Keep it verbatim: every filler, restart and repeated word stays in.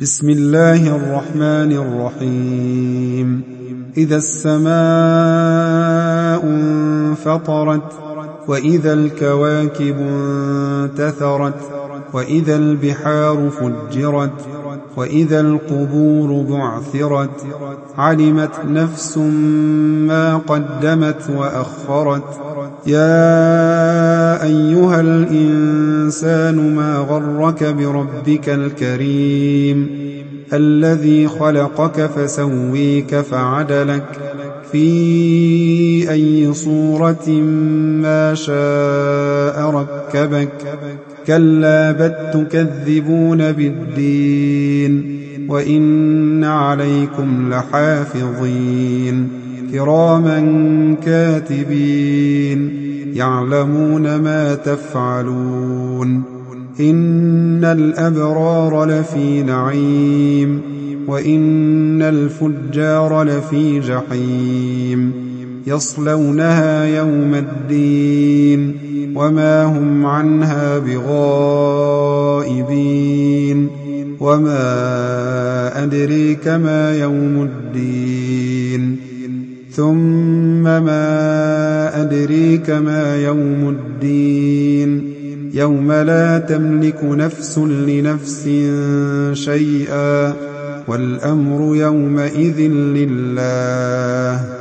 بسم الله الرحمن الرحيم إذا السماء انفطرت وإذا الكواكب انتثرت وإذا البحار فجرت وإذا القبور بعثرت علمت نفس ما قدمت وأخرت يا أيها الإنسان ما غرك بربك الكريم الذي خلقك فسويك فعدلك في أي صورة ما شاء ركبك كلا بل تكذبون بالدين وإن عليكم لحافظين كراما كاتبين يعلمون ما تفعلون إن الأبرار لفي نعيم وإن الفجار لفي جحيم يصلونها يوم الدين وما هم عنها بغائبين وما أدريك ما يوم الدين ثم ما أدريك ما يوم الدين يوم لا تملك نفس لنفس شيئا والأمر يومئذ لله